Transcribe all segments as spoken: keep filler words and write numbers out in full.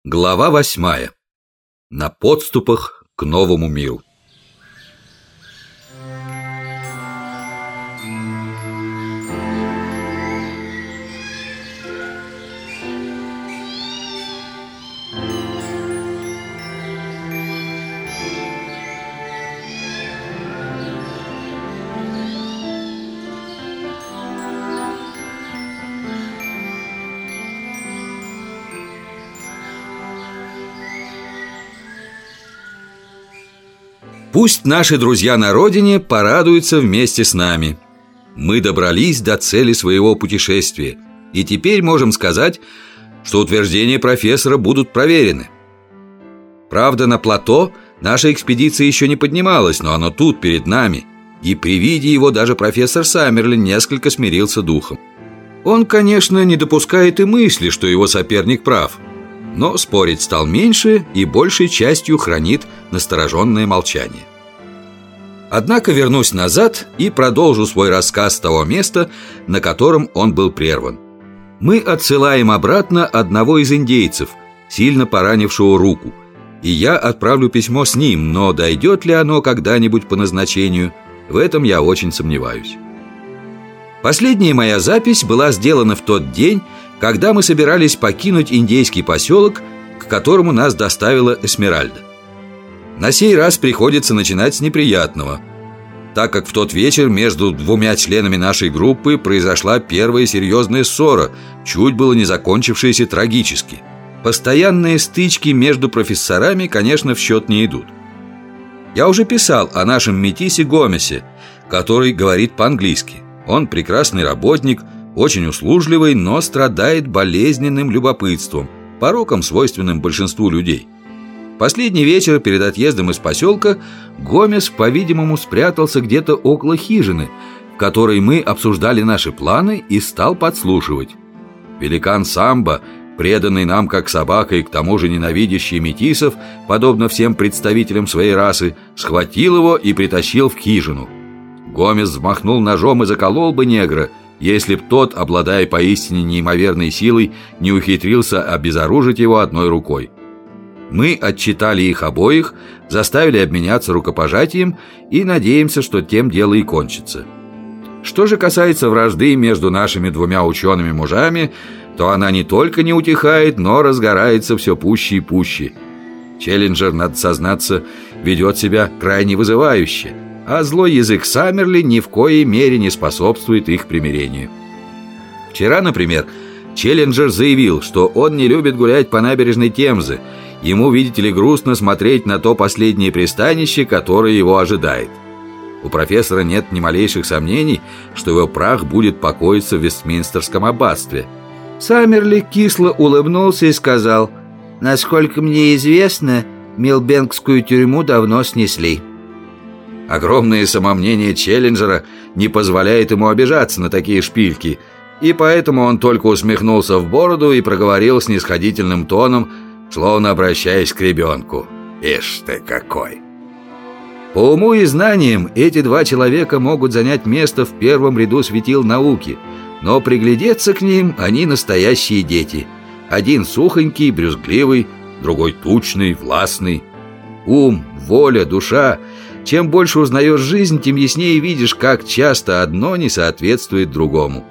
Глава восьмая. На подступах к новому миру. Пусть наши друзья на родине порадуются вместе с нами. Мы добрались до цели своего путешествия, и теперь можем сказать, что утверждения профессора будут проверены. Правда, на плато наша экспедиция еще не поднималась, но оно тут, перед нами, и при виде его даже профессор Саммерлин несколько смирился духом. Он, конечно, не допускает и мысли, что его соперник прав, но спорить стал меньше и большей частью хранит настороженное молчание. Однако вернусь назад и продолжу свой рассказ с того места, на котором он был прерван. Мы отсылаем обратно одного из индейцев, сильно поранившего руку, и я отправлю письмо с ним, но дойдет ли оно когда-нибудь по назначению, в этом я очень сомневаюсь. Последняя моя запись была сделана в тот день, когда мы собирались покинуть индейский поселок, к которому нас доставила Эсмеральда. На сей раз приходится начинать с неприятного, так как в тот вечер между двумя членами нашей группы произошла первая серьезная ссора, чуть было не закончившаяся трагически. Постоянные стычки между профессорами, конечно, в счет не идут. Я уже писал о нашем метисе Гомесе, который говорит по-английски. Он прекрасный работник, очень услужливый, но страдает болезненным любопытством, пороком, свойственным большинству людей. Последний вечер перед отъездом из поселка Гомес, по-видимому, спрятался где-то около хижины, в которой мы обсуждали наши планы, и стал подслушивать. Великан Самбо, преданный нам как собака и к тому же ненавидящий метисов, подобно всем представителям своей расы, схватил его и притащил в хижину. Гомес взмахнул ножом и заколол бы негра, если б тот, обладая поистине неимоверной силой, не ухитрился обезоружить его одной рукой. Мы отчитали их обоих, заставили обменяться рукопожатием и надеемся, что тем дело и кончится. Что же касается вражды между нашими двумя учеными-мужами, то она не только не утихает, но разгорается все пуще и пуще. Челленджер, надо сознаться, ведет себя крайне вызывающе, а злой язык Саммерли ни в коей мере не способствует их примирению. Вчера, например, Челленджер заявил, что он не любит гулять по набережной Темзы. Ему, видите ли, грустно смотреть на то последнее пристанище, которое его ожидает. У профессора нет ни малейших сомнений, что его прах будет покоиться в Вестминстерском аббатстве. Саммерли кисло улыбнулся и сказал: «Насколько мне известно, Милбенкскую тюрьму давно снесли». Огромное самомнение Челленджера не позволяет ему обижаться на такие шпильки, и поэтому он только усмехнулся в бороду и проговорил снисходительным тоном, словно обращаясь к ребенку: «Ишь ты какой!» По уму и знаниям эти два человека могут занять место в первом ряду светил науки, но приглядеться к ним они настоящие дети. Один сухонький, брюзгливый, другой тучный, властный. Ум, воля, душа. Чем больше узнаешь жизнь, тем яснее видишь, как часто одно не соответствует другому.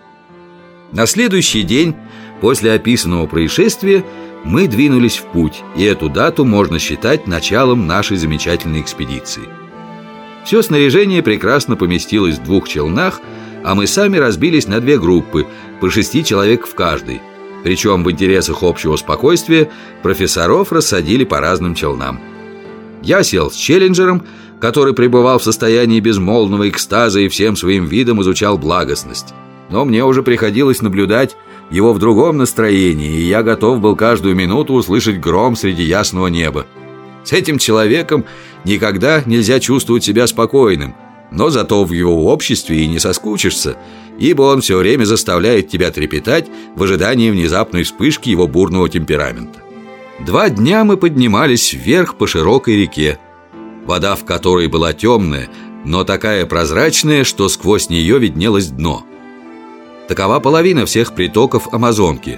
На следующий день после описанного происшествия мы двинулись в путь, и эту дату можно считать началом нашей замечательной экспедиции. Все снаряжение прекрасно поместилось в двух челнах, а мы сами разбились на две группы, по шести человек в каждой. Причем в интересах общего спокойствия профессоров рассадили по разным челнам. Я сел с Челленджером, который пребывал в состоянии безмолвного экстаза и всем своим видом изучал благостность. Но мне уже приходилось наблюдать его в другом настроении, и я готов был каждую минуту услышать гром среди ясного неба. С этим человеком никогда нельзя чувствовать себя спокойным, но зато в его обществе и не соскучишься, ибо он все время заставляет тебя трепетать в ожидании внезапной вспышки его бурного темперамента. Два дня мы поднимались вверх по широкой реке, вода в которой была темная, но такая прозрачная, что сквозь нее виднелось дно. Такова половина всех притоков Амазонки.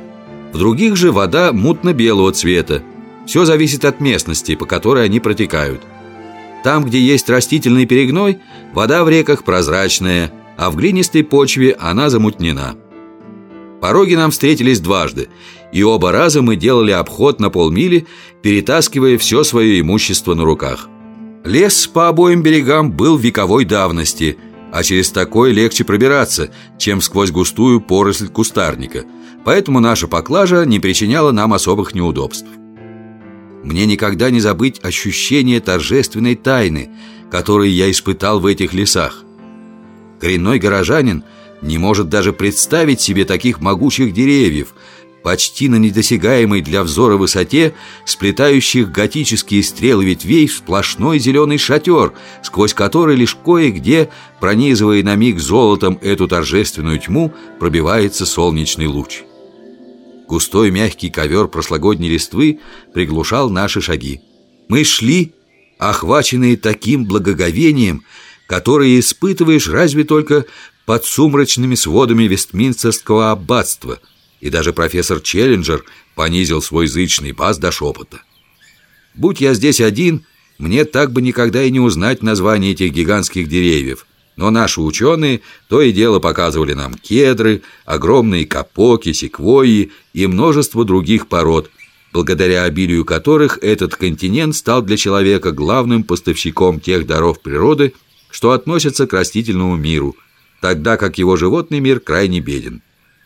В других же вода мутно-белого цвета. Все зависит от местности, по которой они протекают. Там, где есть растительный перегной, вода в реках прозрачная, а в глинистой почве она замутнена. Пороги нам встретились дважды, и оба раза мы делали обход на полмили, перетаскивая все свое имущество на руках. Лес по обоим берегам был вековой давности, а через такой легче пробираться, чем сквозь густую поросль кустарника. Поэтому наша поклажа не причиняла нам особых неудобств. Мне никогда не забыть ощущение торжественной тайны, которое я испытал в этих лесах. Коренной горожанин не может даже представить себе таких могучих деревьев, почти на недосягаемой для взора высоте, сплетающих готические стрелы ветвей в сплошной зеленый шатер, сквозь который лишь кое-где, пронизывая на миг золотом эту торжественную тьму, пробивается солнечный луч. Густой мягкий ковер прошлогодней листвы приглушал наши шаги. Мы шли, охваченные таким благоговением, которое испытываешь разве только под сумрачными сводами Вестминстерского аббатства, и даже профессор Челленджер понизил свой зычный бас до шепота. Будь я здесь один, мне так бы никогда и не узнать название этих гигантских деревьев. Но наши ученые то и дело показывали нам кедры, огромные капоки, секвойи и множество других пород, благодаря обилию которых этот континент стал для человека главным поставщиком тех даров природы, что относятся к растительному миру, тогда как его животный мир крайне беден.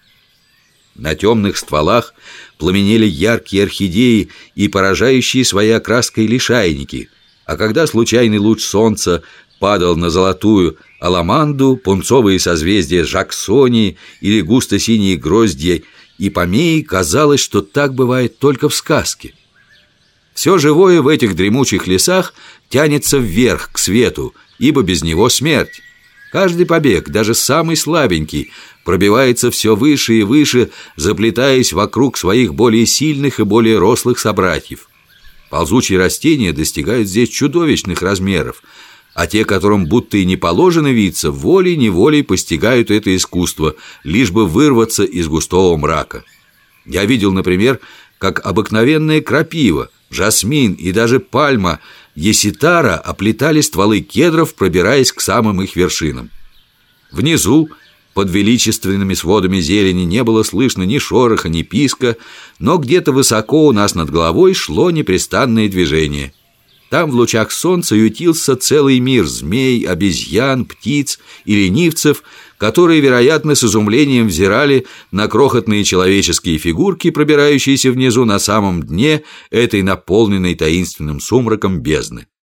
На темных стволах пламенели яркие орхидеи и поражающие своей окраской лишайники, а когда случайный луч солнца падал на золотую аламанду, пунцовые созвездия Жаксонии или густо-синие гроздья и помеи, казалось, что так бывает только в сказке. Все живое в этих дремучих лесах тянется вверх, к свету, ибо без него смерть. Каждый побег, даже самый слабенький, пробивается все выше и выше, заплетаясь вокруг своих более сильных и более рослых собратьев. Ползучие растения достигают здесь чудовищных размеров, а те, которым будто и не положено виться, волей-неволей постигают это искусство, лишь бы вырваться из густого мрака. Я видел, например, как обыкновенная крапива, жасмин и даже пальма еситара оплетали стволы кедров, пробираясь к самым их вершинам. Внизу, под величественными сводами зелени, не было слышно ни шороха, ни писка, но где-то высоко у нас над головой шло непрестанное движение. Там в лучах солнца ютился целый мир змей, обезьян, птиц и ленивцев, которые, вероятно, с изумлением взирали на крохотные человеческие фигурки, пробирающиеся внизу на самом дне этой наполненной таинственным сумраком бездны.